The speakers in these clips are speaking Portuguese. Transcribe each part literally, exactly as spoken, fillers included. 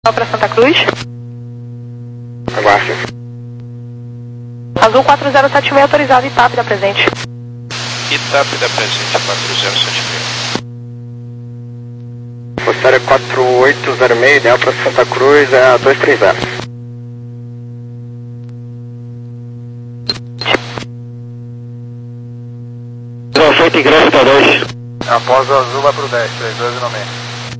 Para Santa Cruz. Aguarde. Azul quatro zero sete seis autorizado, Itap da presente. Itap da presente, quatro zero sete seis. Postária quatro oito zero seis, ideal para Santa Cruz, é a dois três zero. Feito ingresso para dois. Após o azul vai pro dez, três dois no meio.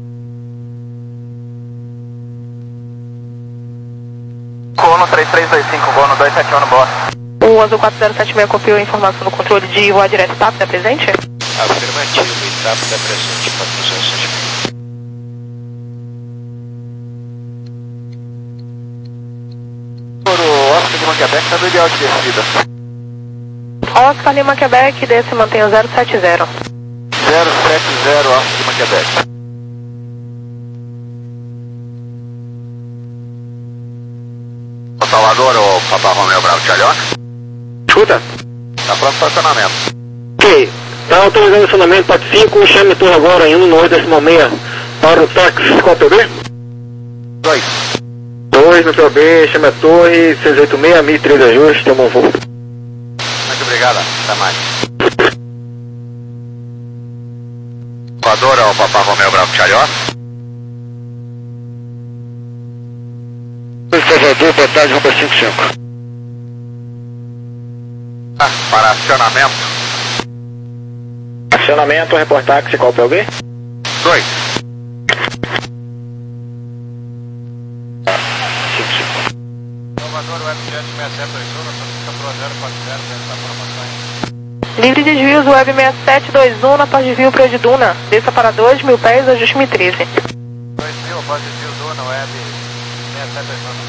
Colono três três dois cinco, voo no dois sete um no boa. O Azul quatro zero sete seis copiou a informação no controle de voar direto Itap da presente? Afirmativo, Itap da presente, quatro zero sete seis. Por o Oscar de Quebec, tá do ideal de descida. Oscar Lima Quebec, desce e mantenha zero sete zero. zero sete zero, Oscar Lima Quebec. Salvador, o Papa Romeo Bravo Tchalhoca. Escuta. Tá pronto para estacionamento. Ok. Tá autorizando o estacionamento para cinco, chame o turno agora em um no oito décimo seis para o táxi, qual é o P B? dois. dois no P B, chame a torre, seis oito seis, mil e três ajuste, tem um bom voo. Muito obrigado, até mais. Salvador, o Papa Romeo Bravo Tchalhoca. Salvador, boa tarde, vamos para cinco cinco. Ah, para acionamento. Acionamento, reportar táxi, qual é o P B? dois. Salvador, o F Jet seis sete dois um, solicita pro zero quatro zero, dessa formação. Livre de desvios, Web seis sete dois um, na pós desvio para Duna. Desça para dois mil pés, ajuste mil e treze. dois mil, pós desvio Duna, Web seis sete dois um.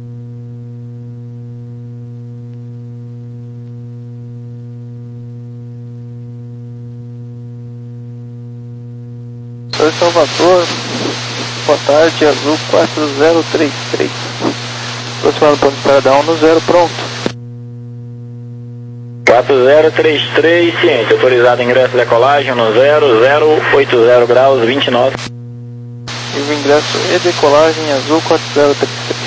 Oi, Salvador, boa tarde, Azul quatro zero três três. Aproximando ponto de espera da um no zero, pronto. quatro zero três três, ciente, autorizado ingresso decolagem no zero zero oito zero graus vinte e nove. E o ingresso e decolagem Azul quatro zero três três.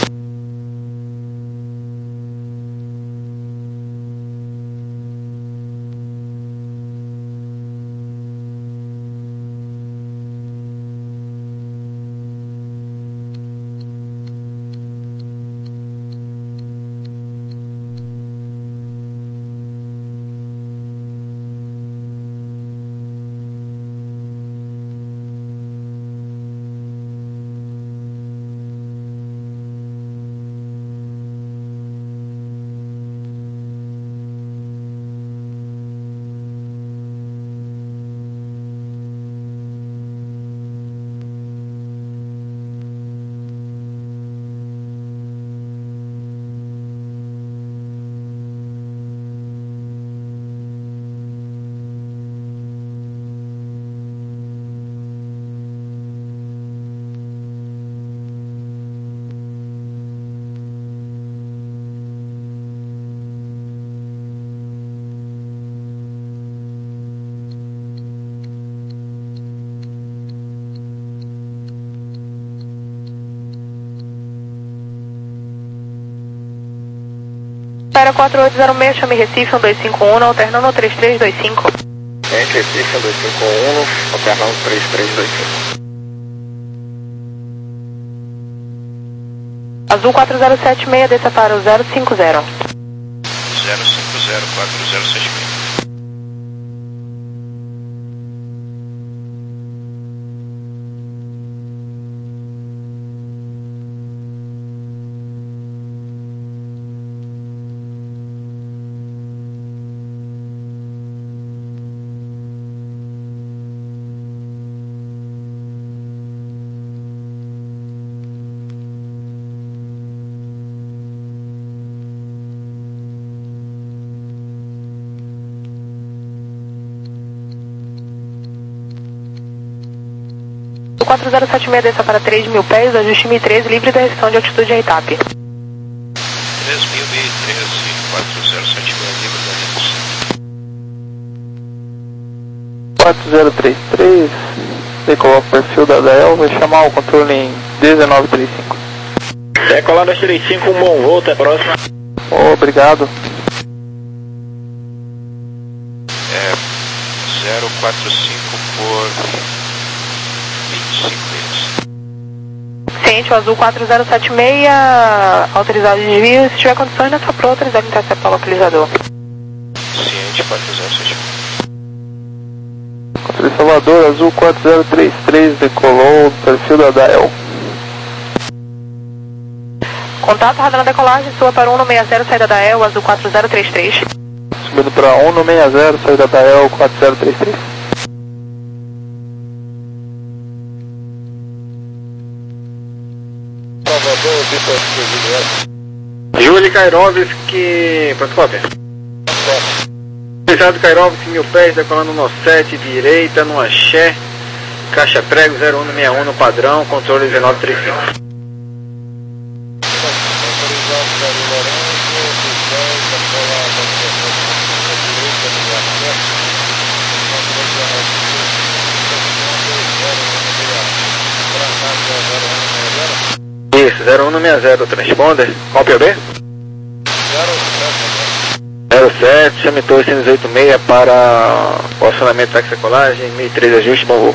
Espera quatro oito zero seis, chame Recife um dois cinco um, alternando três três dois cinco. Entre Recife um dois cinco um, alternando três três dois cinco. Azul quatro zero sete seis, desça para o zero cinco zero. zero cinco zero, quatro zero sete seis. quatro zero sete seis, desça para três mil pés, ajuste mil e treze, livre da restrição de altitude em Itap. três mil, mil e treze, quatro zero sete seis, livre da restrição. quatro zero três três, decolar o perfil da D E L, vai chamar o controle em dezenove trinta e cinco. Decolar dois três cinco, um bom voo, até a próxima. Obrigado. É zero quatro cinco por vinte e cinco vezes. Ciente, o azul quatro zero sete seis, autorizado de desvio. Se tiver condições, nessa pro autorizado interceptar o localizador. Ciente quatro zero sete seis. Controle Salvador, azul quatro zero três três, decolou, perfil da Dial. Contato, radar na decolagem, sua para um um seis zero, saída da E L, azul quatro zero três três. Subindo para um um seis zero, saída da E L, quatro zero três três. Salvador, Vitor Juliette. Júlio Kairovski, pronto, cópia. Autorizado Kairovski, mil pés, decolando no sete, direita, no axé, caixa prego zero um seis um no padrão, controle dezenove trinta e cinco. Autorizado Gary Lourenço, mil pés, decolar da direita, no axé. Controle dezenove trinta e cinco. Isso, zero um seis zero, transponder, cópia B? zero sete, chame torre cento e oitenta e seis para o acionamento da taxicolagem, mil e três ajuste, bom voo.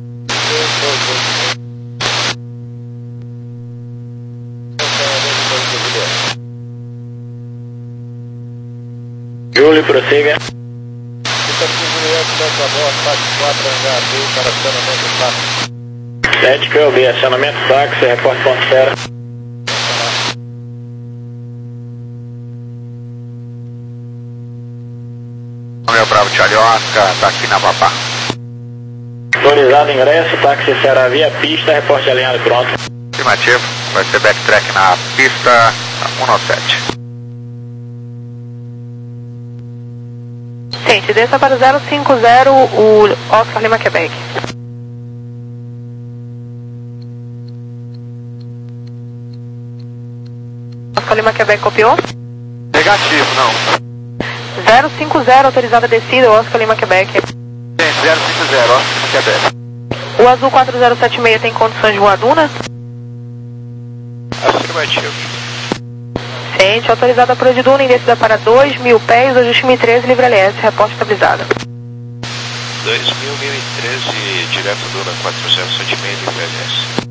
Júlio, prossiga. Vitor Juliette, Delta Boa, táxi quatro, H B, para acionamento táxi. sete Q B, acionamento táxi, reporte ponto zero. Romeo Bravo Charlie Oscar, tá aqui na Papá. Autorizado ingresso, táxi será via pista, reporte alinhado pronto. Afirmativo, vai ser backtrack na pista cento e sete. Ciente, desça para o zero cinco zero, o Oscar Lima, Quebec. Oscar Lima, Quebec, copiou? Negativo, não. zero cinco zero, autorizada descida, Oscar Lima, Quebec. Gente, zero cinco zero, ó, Quebec. O azul quatro zero sete seis tem condições de voar duna? Afirmativo. Ciente, autorizada por de duna em descida para dois mil pés, ajuste mil e treze, livre L S, reporte estabilizado. dois mil, mil e treze, direto Duna quatro zero sete seis, livre L S.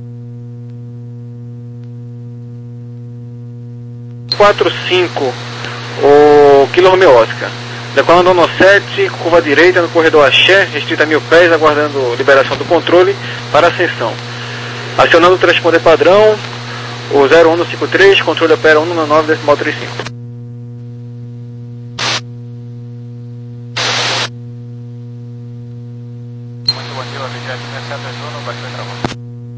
quatro cinco, o Kilo Romeo Oscar. Decolando no sete, curva direita no corredor axé, restrita a mil pés, aguardando liberação do controle para ascensão. Acionando o transponder padrão, o zero um cinco três, controle opera um nove nove decimal trinta e cinco. Muito bom dia, Objeto seis sete dois um, baixou e travou.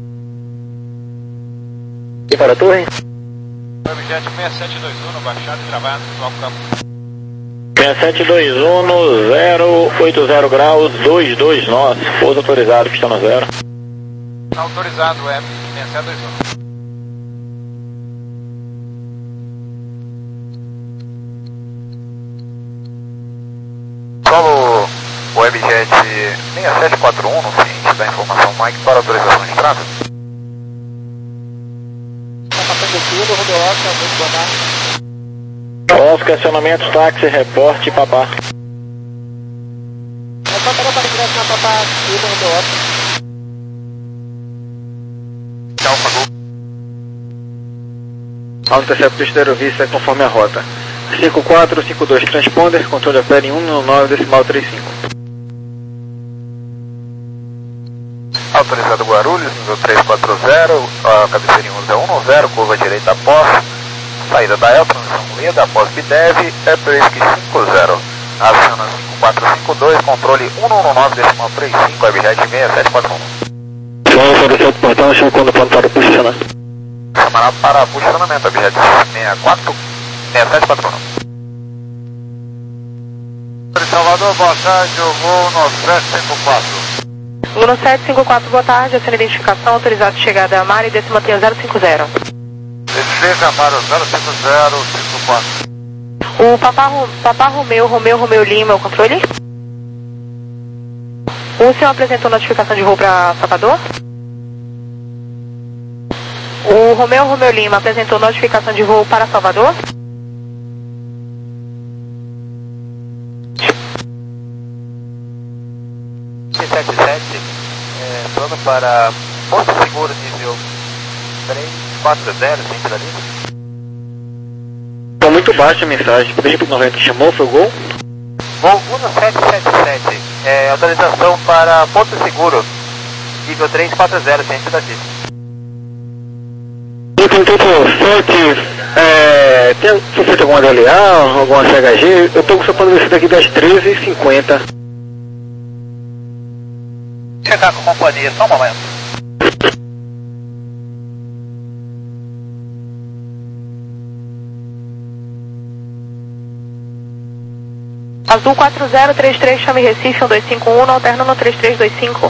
E para a torre? Objeto seis sete dois um, baixado e travado, atual campo. seis sete dois um no zero oito zero graus, dois dois nós, pouso autorizado, pista no zero. Autorizado, é seis sete dois um. Solo Webjet seis sete quatro um, no ciente da informação Mike para autorização de entrada. Oscar, acionamento, táxi, reporte, papá. Alfa Gol. Ao intercepto pista aerovista conforme a rota. cinco quatro cinco dois, transponder, controle opera em um nove decimal trinta e cinco. Autorizado Guarulhos, nível três quatro zero, a cabeceira em uso é um zero, curva direita após, saída da E L, transição lida, após B D E V, é três cinco zero. Aciona cinco quatro cinco dois, controle um nove decimal trinta e cinco, Webjet seis sete quatro um. Vamos para o centro portão, chama quando pronto para posicionar. Chamará para posicionamento, Webjet seis quatro seis sete quatro um. Salvador, boa tarde, eu vou no sete cinco quatro. Luna sete cinco quatro, boa tarde, assina identificação, autorizado de chegada a Mari, desce mantenha zero cinco zero. Chega para o zero cinco zero cinco quatro. O Papá, Ro- Papá Romeu, Romeu, Romeu Lima, é o controle? O senhor apresentou notificação de voo para Salvador? Romeu Romeu Lima apresentou notificação de voo para Salvador. sete sete, é, plano para Porto Seguro, nível três quatro zero, centro da linha. Está muito baixa a mensagem, poderia repetir novamente, chamou, foi o gol? Voo um sete sete sete, é, autorização para Porto Seguro, nível três quatro zero, centro da linha. sete, é, tem, foi feito alguma D L A, alguma C H G? Eu estou com o seu plano daqui das treze e cinquenta. Checar com a companhia, só um momento. Azul quatro zero três três, chame Recife um dois cinco um, alterna no três três dois cinco.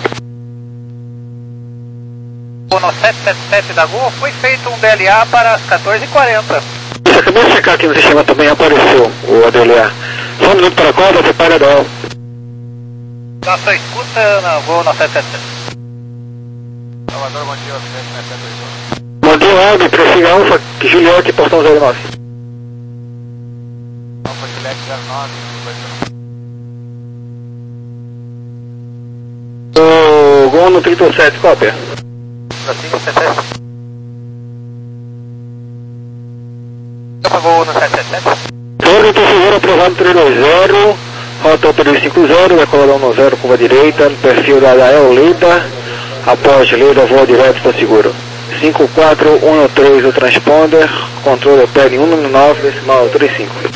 No sete sete sete da Gol foi feito um D L A para as quatorze e quarenta. Isso, acabei de checar aqui no sistema também, apareceu o D L A. Só um minuto para a cobra, prepara da L. Nossa escuta na Gol no sete sete sete. Salvador, bom dia, sete sete sete dois. Bom dia, Albi, prossiga Alfa, Juliette, portão zero nove. Alfa, Juliette zero nove, O Gol no trinta e sete, cópia. Prossiga, sete sete sete. Apagou no sete sete sete. Torre do Seguro aprovado três dois zero, rota três cinco zero, decoladão no zero, curva direita, perfil da H L Lida, após Lida, voo direto para seguro. cinco quatro um três o transponder, controle P L um nove, decimal trinta e cinco.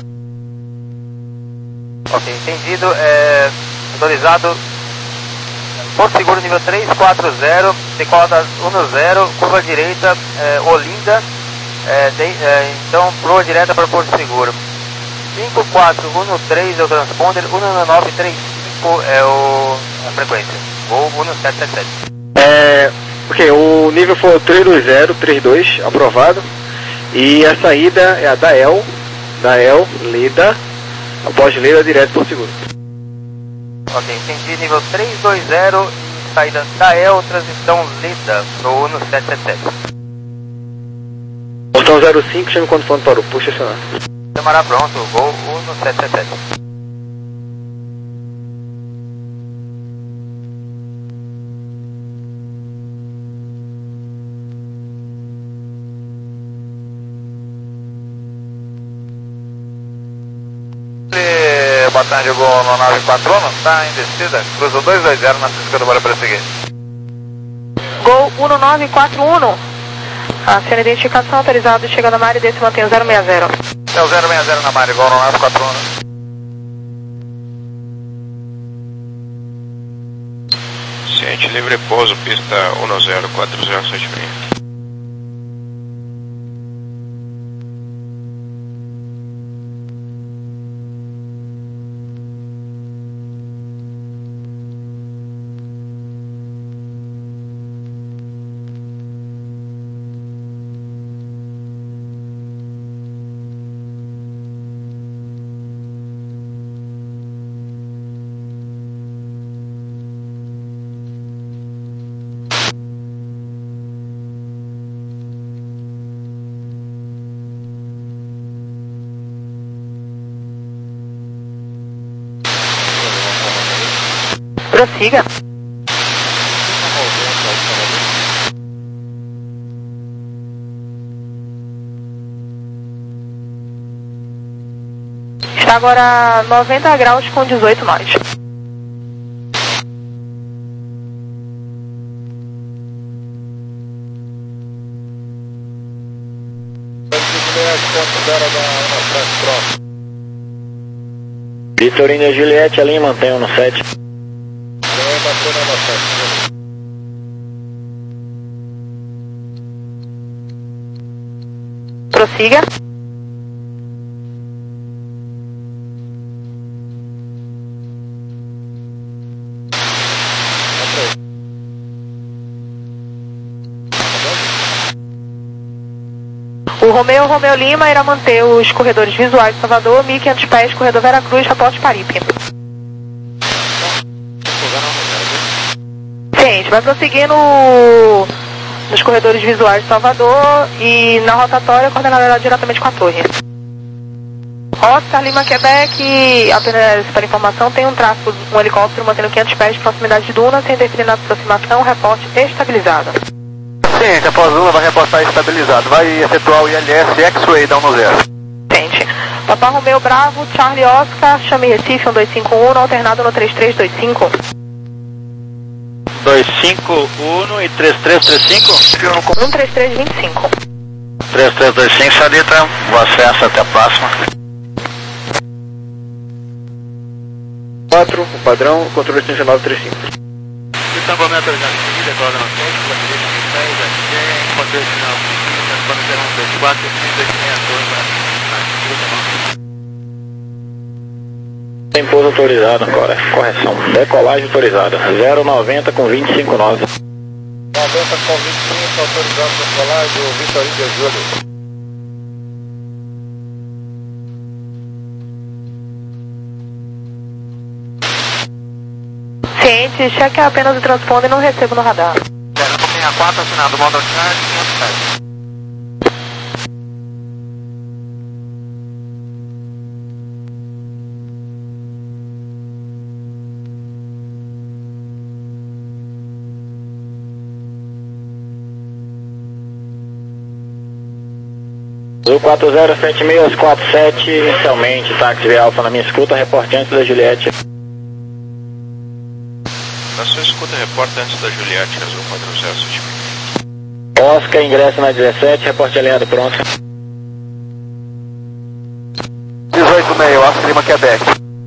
Ok, entendido, é, autorizado. Porto Seguro nível três quatro zero, decola um zero, curva direita, é, Olinda, é, de, é, então proa direta para Porto Seguro. cinco quatro um três é o transponder, um nove três cinco é o, a frequência, ou um sete sete sete. É, ok, o nível foi três dois zero, trinta e dois, aprovado, e a saída é a da L, da L, Lida, após Lida direto Porto Seguro. Ok, entendi, nível três dois zero, saída da L, transição Lida, no um sete sete sete. Portão zero cinco, chame quando for para o puxa acionar. Chamará pronto, voo um sete sete sete. Boa tarde, Gol no nove quatro um, está em descida, cruza dois dois zero na Cisca do Bora para seguir. Gol um nove quatro um, aciona identificação, autorizado, chegando a Mari, desse mantém o zero seis zero. É o zero seis zero na Mari, Gol no nove quatro um. Ciente livre pouso, pista um zero quatro zero sete seis. Prossiga. Está agora noventa graus com dezoito nós. Vitorina Juliette, a linha mantém um sete. Prossiga. O Romeu Romeu Lima irá manter os corredores visuais de Salvador, mil e quinhentos pés, corredor Veracruz, Raporte Paripe. Gente, vai prosseguir no nos corredores visuais de Salvador e na rotatória coordenada diretamente com a torre. Oscar Lima Quebec, apenas para informação, tem um tráfego, um helicóptero mantendo quinhentos pés de proximidade de Duna, sem definir a aproximação, reporte estabilizado. Sim, após Duna vai reportar estabilizado, vai efetuar o I L S X-Ray da um zero. Tente. Papa Romeo Bravo, Charlie Oscar, chame Recife um dois cinco um, alternado no três três dois cinco. dois cinco um e três três três cinco? um três três dois cinco. três três dois cinco, Salita, boa acesso, até a próxima. quatro, o padrão, controle extensão nove três cinco. Tambor autorizado de seguida, cola na frente, pela direita mil pés, aqui, controle final, quando zero um dois quatro, três dois seis dois, Tem pouso autorizado agora, correção, decolagem autorizada, zero noventa com vinte e cinco nove. noventa com vinte e cinco, autorizado decolagem, o Vitorino de Júlio. Ciente, cheque apenas o transponder e não recebo no radar. zero quatro, assinado Model Charge, quinhentos pés. Azul quatro zero sete seis quatro sete, inicialmente, táxi via Alfa na minha escuta, reporte antes da Juliette. Na sua escuta, reporta antes da Juliette, Azul quatro zero sete seis. Oscar, ingresso na dezessete, reporte alinhado pronto. dezoito e meio, Oscar Lima Quebec.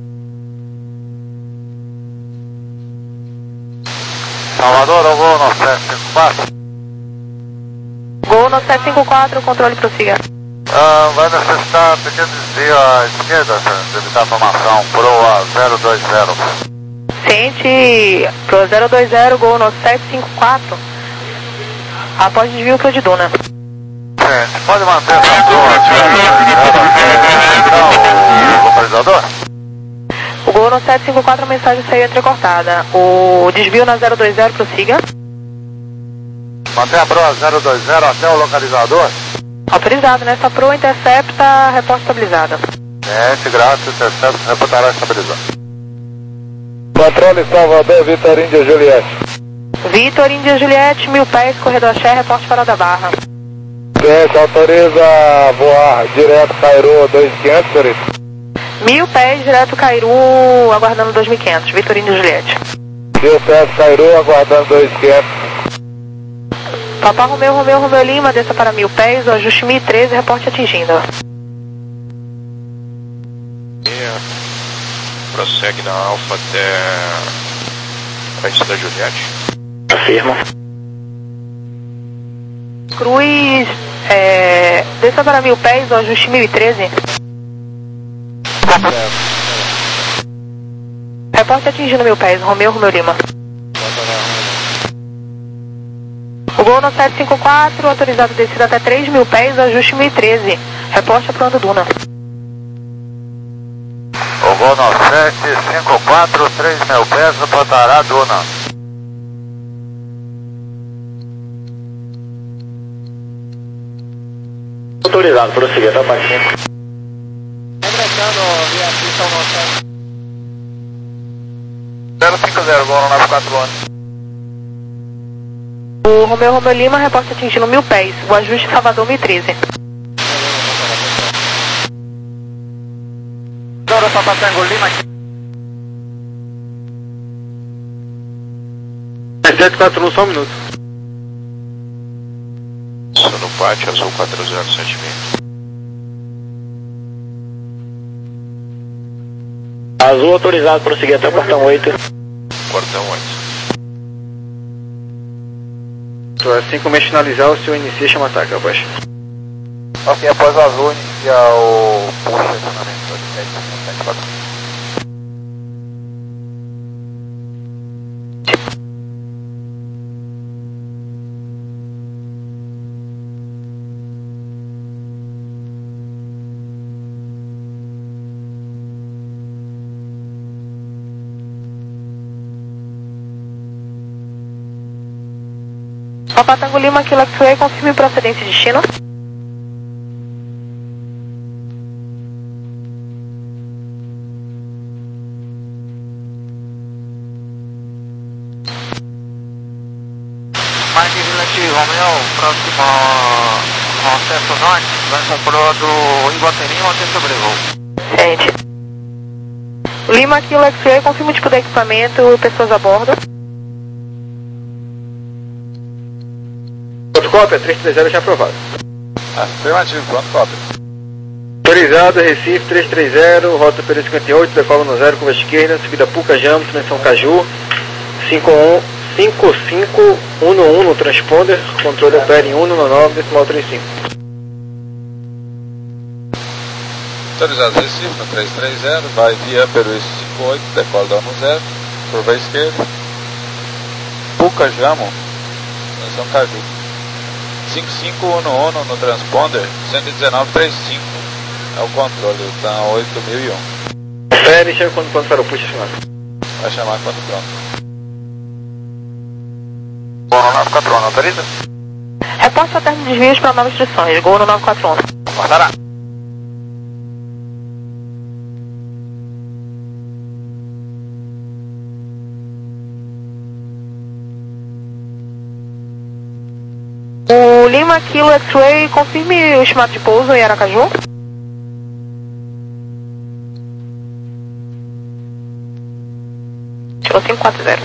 Salvador, eu vou no sete cinco quatro. Gol no sete cinco quatro, controle prossiga. Ah, vai necessitar pequeno desvio à esquerda, de evitar a formação, proa zero dois zero. Ciente, pro zero dois zero, gol no sete cinco quatro. Após desvio pro de Duna. Gente, pode manter essa proa o localizador? O gol no sete cinco quatro, a mensagem saiu entrecortada. O desvio na zero dois zero, prossiga. Mantém a proa zero dois zero até o localizador? Autorizado, nessa proa intercepta, reporte estabilizado. Gente, graças, intercepto, reportará estabilizado. Controle Salvador, Vitor Índia Juliette. Vitor Índia Juliette, mil pés, corredor Axé, reporte para da Barra. Gente, autoriza voar direto Cairu dois mil e quinhentos, por isso. Mil pés, direto Cairu, aguardando dois mil e quinhentos, Vitor Índia Juliette. dezessete Cairu, aguardando dois mil e quinhentos. Papa Romeu, Romeu, Romeu Lima, desça para mil pés, o ajuste mil e treze, reporte atingindo. E prossegue na Alfa até antes da Juliette. Afirmo. Cruz, é, desça para mil pés, o ajuste mil e treze. Reporte atingindo mil pés, Romeu, Romeu Lima. O gol no sete cinco quatro, autorizado descida até três mil pés, ajuste mil e treze. Reporte apurando Duna. O voo no sete cinco quatro, três mil pés, reportará Duna. Autorizado, prosseguir, até o baixinho. zero cinco zero, voo no nove quatro um. O Romeu, Romeu Lima, reporte atingindo mil pés, o ajuste Salvador mil e treze. Dora Papa Tango Lima aqui. sete quatro um, só um minuto. Sonopate, Azul quatro zero sete seis. Azul autorizado, prosseguir até o portão oito. Portão oito. Assim como finalizar, o senhor inicia e chama ataque, abaixo. Ok, após o azul, inicia o push acionamento de sete quatro. Papa Tango Lima, Kilo X-Ray, confirme procedência e destino. Mike Village Romeo, próximo ao centro-norte, lança-proa do Iguatemi, mantém sobrevoo. Gente. Lima, Kilo X-Ray, confirma o tipo de equipamento, pessoas a bordo. Pronto, cópia, três três zero já aprovado. Afirmativo, pronto, cópia. Autorizado, Recife, três três zero, rota Pereira cinquenta e oito, decola no zero, curva esquerda, subida Pucajamos, dimensão Caju, cinco cinco um um no transponder, controle opera em um nove nove, decimal trinta e cinco. Autorizado Recife no três três zero, vai via Peruíce cinquenta e oito, decola da no zero, curva esquerda, Pucajamo, dimensão Caju. cinco cinco um um no transponder, cento e dezenove trinta e cinco é o controle, está oito mil e um. Espere, chega quando quando para o puxa chamar. Vai chamar quando pronto. Gol no nove quatro um, autoriza? Reporte ao termo de desvios para novas instruções. Gol no nove quatro um. Aguardará. O Lima, Kilo X-Ray, confirme o estimado de pouso em Aracaju. Tirou cinco quatro zero.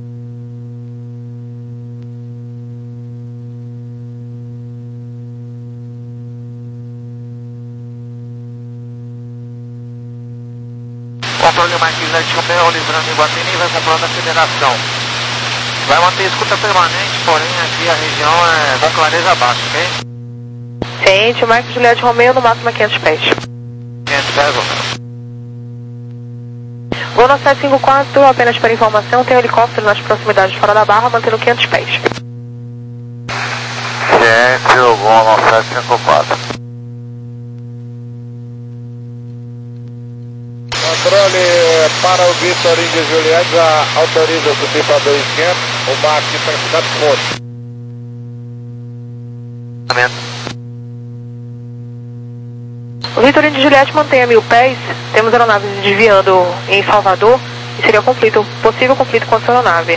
Controle Mike Village Romeo, livrando Iguatemi, vai comprando a federação. Vai manter escuta permanente, porém aqui a região é com clareza abaixo, ok? Ciente, Mike Juliette Romeo, no máximo a quinhentos pés. quinhentos pés, Romeo. Gol no sete cinco quatro, apenas para informação, tem um helicóptero nas proximidades fora da barra, mantendo quinhentos pés. Gente, o Gol no sete cinco quatro. Controle para o Vitor Índio Juliette, já autoriza subir para dois mil e quinhentos, o mar aqui está em cidade forte. O Vitor Índio Juliette mantém a mil pés, temos aeronaves desviando em Salvador e seria conflito, possível conflito com a sua aeronave.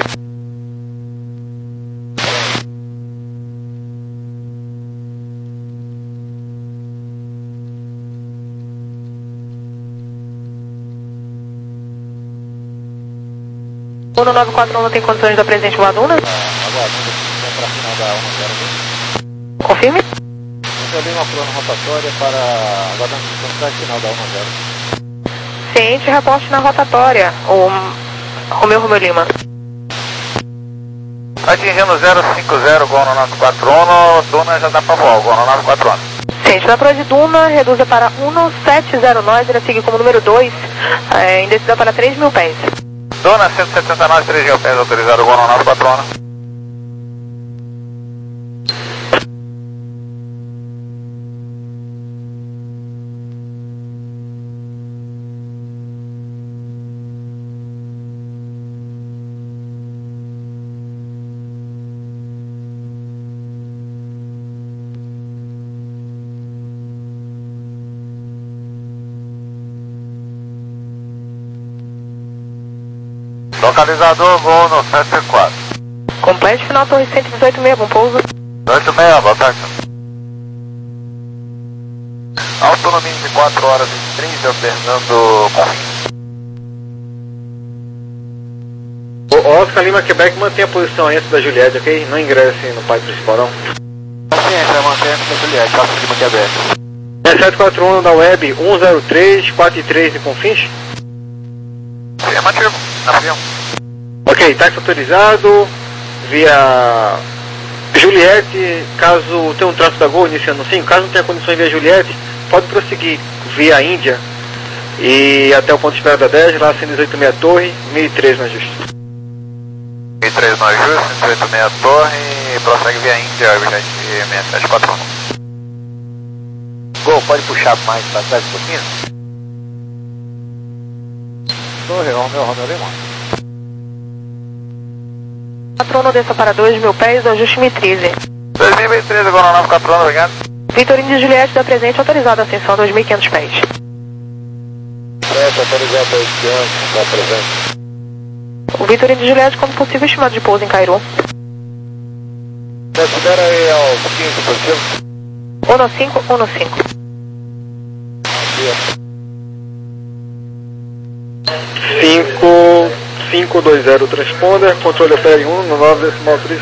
O nove quatro um não tem condições da presente voadora? Aguardando para final da um zero. Confirme? Controle uma plano rotatória para aguardando para final da um zero. Ciente, reporte na rotatória, o Romeu Romeu Lima. Atingindo zero cinco zero, Gol no nove quatro um, Duna já dá para voar, Gol no nove quatro um. Ciente, na proa de Duna, reduza para um sete zero nove, ele segue como número dois, é, indecisão para três mil pés. Duna cento e setenta e nove, três mil pés, autorizado, Gol no nove quatro um. Localizador, Gol no sete cinco quatro. Complete, final torre cento e dezoito meia, bom pouso. oito meia, boa tarde. Autonomia de quatro horas e trinta, Fernando Confins. O Oscar Lima Quebec mantém a posição antes da Juliette, ok? Não ingresse no pai principal, não. Paciência, vai manter a Juliette, Oscar Lima Quebec. É sete quatro um da web, um zero três, quatro três de Confins? Afirmativo, avião. Ok, táxi autorizado, via Juliette, caso tenha um traço da Gol iniciando sim, caso não tenha condições via Juliette, pode prosseguir via Índia e até o ponto de espera da dez, lá cento e dezoito meia torre, mil e três na justa. mil e três no ajuste, cento e dezoito meia torre e prossegue via Índia, Jet seis sete quatro um. Gol, pode puxar mais para trás um pouquinho? Torre, Romeu, Romeu Lima. Patrono desça para dois mil pés, ajuste Mitrize. dois mil e treze, agora nove quatro um, obrigado. Vitor Índio Juliette da presente, autorizada a ascensão dois mil e quinhentos pés. Certo, autorizado dois mil e quinhentos, está presente. O Vitor Índio Juliette como possível estimado de pouso em Cairu. Considera aí aos quinze por cento. Uno cinco, Uno cinco. cinco, cinco dois zero transponder, controle opera em um no nove decimal três.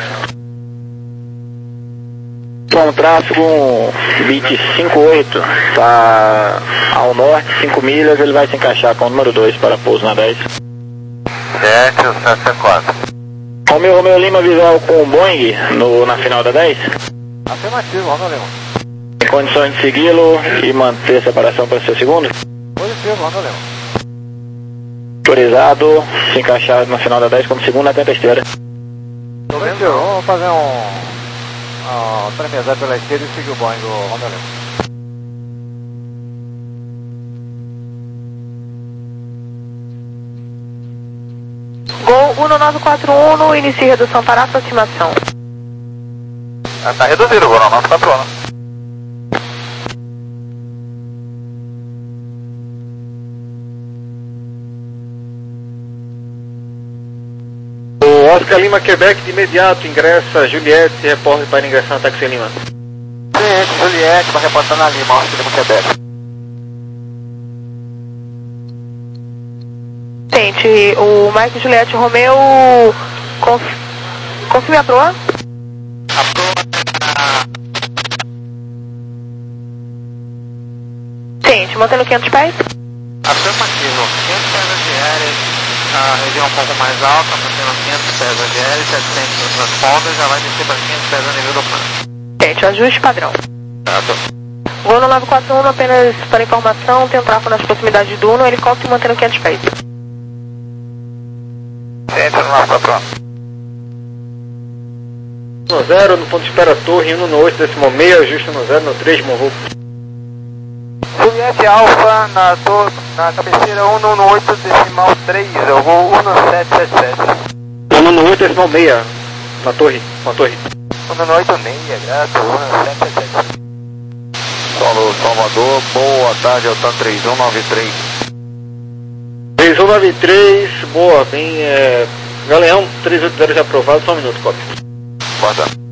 Bom, tráfego bit cinquenta e oito, está ao norte, cinco milhas, ele vai se encaixar com o número dois para pouso na dez. sete, sete quatro. Romeu, Romeu Lima, visual com o Boeing no, na final da dez. Afirmativo, Romeu Lima. Em condições de segui-lo e manter a separação para o seu segundo? Positivo, Romeu Lima. Autorizado, se encaixar na final da dez como segundo, atenta à esteira. Positivo, vamos fazer um... Uh, tremezar pela esquerda e seguir o Boeing do Romeu Lima. Gol um nove quatro um, inicie redução para aproximação. Está reduzido, Gol nove quatro um. Oscar Lima, Quebec, de imediato, ingressa Juliette, se reporte para ingressar no táxi Lima. Cliente, Juliette, vai reportar na Lima, Oscar Lima, Quebec. Gente, o Mike Juliette Romeu, conf... confirme a proa? A proa... Gente, mantendo quinhentos pés? Afirmativo, quinhentos pés aéreos. A região um pouco mais alta, mantendo quinhentos pés A G L, setecentos no transponder, já vai descer para quinhentos pés a nível do plano. Gente, ajuste padrão. Certo. Gol nove quatro um, apenas para informação, tem um tráfego nas proximidades do Uno, helicóptero mantendo quinhentos pés. Gente, no nove quatro um. um zero, no ponto de espera torre, um no oito decimal seis, ajuste no zero, no três, morro. Juliette Alfa na, to, na cabeceira um no oito decimal três, eu vou um no sete sete sete. um no oito decimal seis, na torre, na torre. um no oito seis, graças, um no sete sete sete. Solo Salvador, boa tarde, Altan três um nove três. três um nove três, boa, bem, é... Galeão, três oito zero já aprovado, só um minuto, copy. Boa tarde.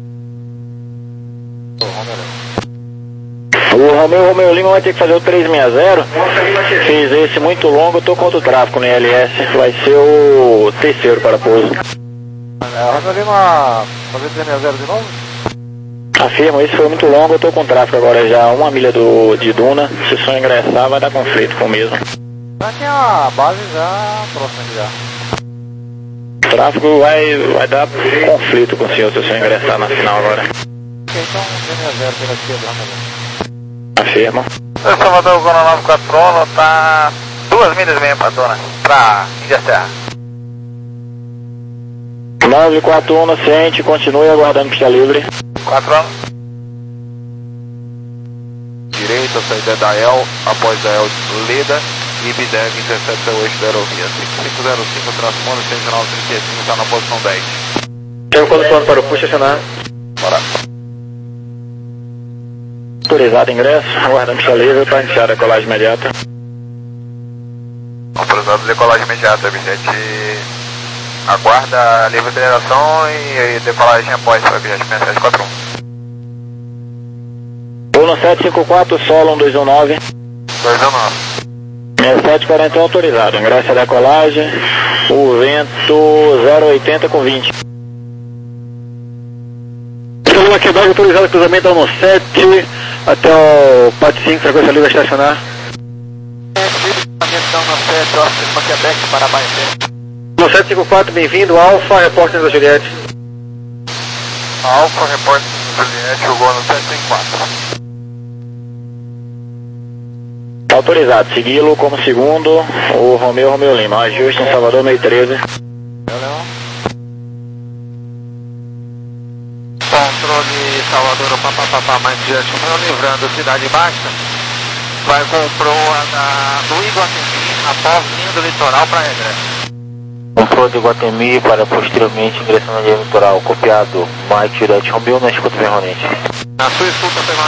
O Romeu, Romeu Lima vai ter que fazer o trezentos e sessenta, fez esse muito longo, eu tô contra o tráfego no I L S, vai ser o terceiro para pouso. É, Romeu Lima, fazer trezentos e sessenta de novo? Afirmo, esse foi muito longo, eu tô com tráfego agora já, uma milha do, de Duna, se só ingressar vai dar conflito com o mesmo. Aqui a base já próxima já. O tráfego vai, vai dar conflito com o senhor se o senhor ingressar na final agora. Ok, então trezentos e sessenta pela esquerda, Romeu Lima. Afirma. O Salvador Gol nove quatro um está duas milhas e meia para Duna, para Índia Serra. nove quatro um no ciente, continue aguardando pista livre. quatro anos. Direita, saída da El, após da El, Leda, I B D E V intercepta o eixo da aerovia. cinco cinco zero cinco, transponder, cento e nove trinta e cinco, está na posição dez. Chega o condutor para o push acionar. Bora. Autorizado ingresso, aguardando pista livre para iniciar a decolagem imediata. Autorizado decolagem imediata, Vicente. Aguarda a livre aceleração e decolagem após para Vicente seis sete quatro um. Uno sete cinco quatro, solo um dois um nove. dois um nove. seis sete quarenta e um autorizado, ingresso a decolagem, o vento zero oitenta com vinte. Lima Quebec, autorizado cruzamento no sete, até o P A T cinco, frequência livre a estacionar. Então no sete, Oscar Lima Quebec para Abaixo. No sete cinco quatro, bem-vindo, Alfa, repórter da Juliette. Alfa, repórter da Juliette, jogou no sete cinco quatro. Autorizado, segui-lo como segundo, o Romeu Romeu Lima, ajuste em Salvador meio treze. Controle Salvador, papapá, mais diante, livrando Cidade Baixa, vai com proa da, do Iguatemi após linha do litoral para regresso. Flor de Guatemi para posteriormente ingressando na linha litoral. Copiado. Mike Juliette Romeo na escuta permanente. Na sua escuta permanente.